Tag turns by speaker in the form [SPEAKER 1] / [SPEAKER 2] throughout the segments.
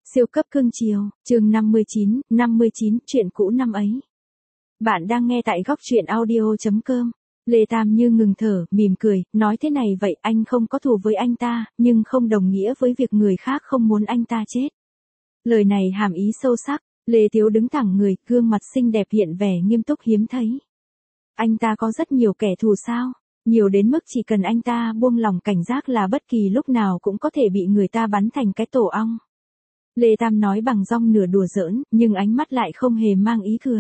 [SPEAKER 1] Siêu cấp cưng chiều, chương 59, chuyện cũ năm ấy. Bạn đang nghe tại góc truyện audio.com. Lê Tam như ngừng thở, mỉm cười, nói thế này vậy, anh không có thù với anh ta, nhưng không đồng nghĩa với việc người khác không muốn anh ta chết. Lời này hàm ý sâu sắc, Lê Thiếu đứng thẳng người, gương mặt xinh đẹp hiện vẻ nghiêm túc hiếm thấy. Anh ta có rất nhiều kẻ thù sao? Nhiều đến mức chỉ cần anh ta buông lòng cảnh giác là bất kỳ lúc nào cũng có thể bị người ta bắn thành cái tổ ong. Lê Tam nói bằng giọng nửa đùa giỡn, nhưng ánh mắt lại không hề mang ý cười.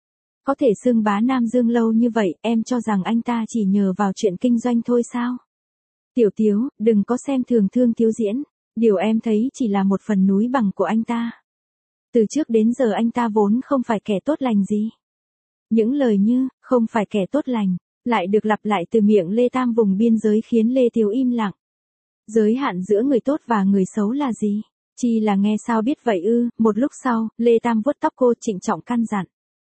[SPEAKER 1] Có thể xưng bá Nam Dương lâu như vậy, em cho rằng anh ta chỉ nhờ vào chuyện kinh doanh thôi sao? Tiểu Tiếu, đừng có xem thường Thương Tiếu diễn, điều em thấy chỉ là một phần núi bằng của anh ta. Từ trước đến giờ anh ta vốn không phải kẻ tốt lành gì. Những lời như, không phải kẻ tốt lành, lại được lặp lại từ miệng Lê Tam vùng biên giới khiến Lê Tiếu im lặng. Giới hạn giữa người tốt và người xấu là gì? Chi là nghe sao biết vậy ư? Một lúc sau, Lê Tam vuốt tóc cô trịnh trọng căn dặn.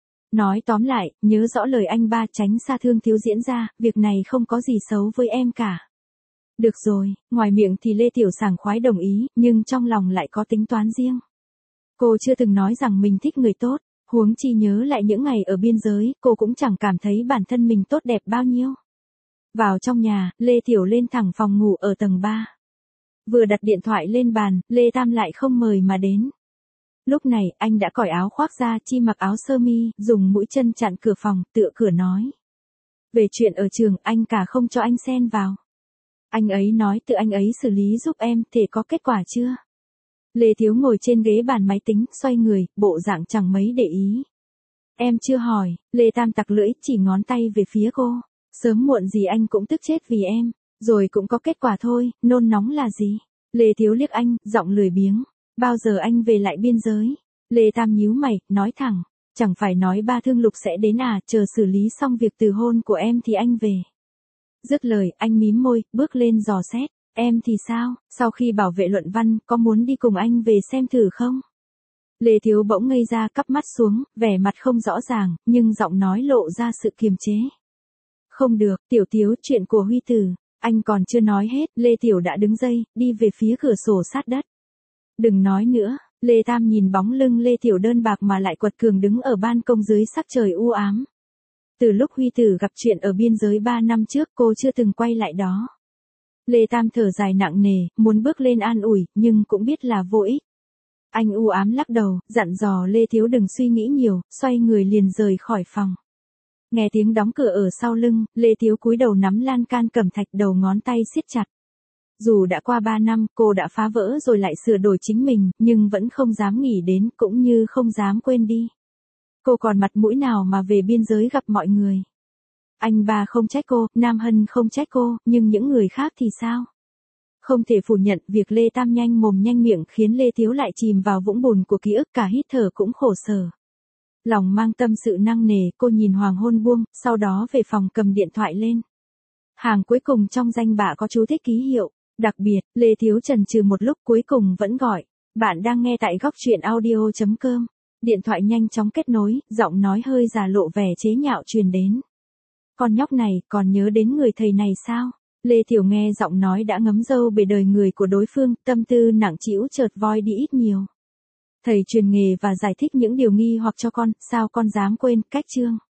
[SPEAKER 1] Nói tóm lại, nhớ rõ lời anh ba, tránh xa Thương Thiếu diễn ra, việc này không có gì xấu với em cả. Được rồi, ngoài miệng thì Lê Tiểu sảng khoái đồng ý, nhưng trong lòng lại có tính toán riêng. Cô chưa từng nói rằng mình thích người tốt, huống chi nhớ lại những ngày ở biên giới, cô cũng chẳng cảm thấy bản thân mình tốt đẹp bao nhiêu. Vào trong nhà, Lê Tiểu lên thẳng phòng ngủ ở tầng 3. Vừa đặt điện thoại lên bàn, Lê Tam lại không mời mà đến. Lúc này, anh đã cởi áo khoác ra, chi mặc áo sơ mi, dùng mũi chân chặn cửa phòng, tựa cửa nói. Về chuyện ở trường, anh cả không cho anh xen vào. Anh ấy nói tự anh ấy xử lý giúp em, thể có kết quả chưa? Lê Thiếu ngồi trên ghế bàn máy tính, xoay người, bộ dạng chẳng mấy để ý. Em chưa hỏi, Lê Tam tặc lưỡi, chỉ ngón tay về phía cô. Sớm muộn gì anh cũng tức chết vì em. Rồi cũng có kết quả thôi, nôn nóng là gì? Lê Thiếu liếc anh, giọng lười biếng. Bao giờ anh về lại biên giới? Lê Tam nhíu mày, nói thẳng. Chẳng phải nói ba Thương Lục sẽ đến à, chờ xử lý xong việc từ hôn của em thì anh về. Dứt lời, anh mím môi, bước lên dò xét. Em thì sao, sau khi bảo vệ luận văn, có muốn đi cùng anh về xem thử không? Lê Thiếu bỗng ngây ra, cắp mắt xuống, vẻ mặt không rõ ràng, nhưng giọng nói lộ ra sự kiềm chế. Không được, Tiểu Tiếu, chuyện của Huy Tử. Anh còn chưa nói hết, Lê Tiểu đã đứng dậy, đi về phía cửa sổ sát đất. Đừng nói nữa, Lê Tam nhìn bóng lưng Lê Tiểu đơn bạc mà lại quật cường đứng ở ban công dưới sắc trời u ám. Từ lúc Huy Tử gặp chuyện ở biên giới 3 năm trước, cô chưa từng quay lại đó. Lê Tam thở dài nặng nề, muốn bước lên an ủi, nhưng cũng biết là vô ích. Anh u ám lắc đầu, dặn dò Lê Thiếu đừng suy nghĩ nhiều, xoay người liền rời khỏi phòng. Nghe tiếng đóng cửa ở sau lưng, Lê Thiếu cúi đầu nắm lan can cẩm thạch, đầu ngón tay siết chặt. Dù đã qua 3 năm, cô đã phá vỡ rồi lại sửa đổi chính mình, nhưng vẫn không dám nghĩ đến, cũng như không dám quên đi. Cô còn mặt mũi nào mà về biên giới gặp mọi người? Anh ba không trách cô, Nam Hân không trách cô, nhưng những người khác thì sao? Không thể phủ nhận, việc Lê Tam nhanh mồm nhanh miệng khiến Lê Thiếu lại chìm vào vũng bùn của ký ức, cả hít thở cũng khổ sở. Lòng mang tâm sự nặng nề, cô nhìn hoàng hôn buông, sau đó về phòng cầm điện thoại lên. Hàng cuối cùng trong danh bạ có chú thích ký hiệu. Đặc biệt, Lê Thiếu chần chừ một lúc cuối cùng vẫn gọi. Bạn đang nghe tại góc truyện audio.com. Điện thoại nhanh chóng kết nối, giọng nói hơi già lộ vẻ chế nhạo truyền đến. Con nhóc này, còn nhớ đến người thầy này sao? Lê Tiểu nghe giọng nói đã ngấm dâu bề đời người của đối phương, tâm tư nặng trĩu chợt voi đi ít nhiều. Thầy truyền nghề và giải thích những điều nghi hoặc cho con, sao con dám quên, cách chương.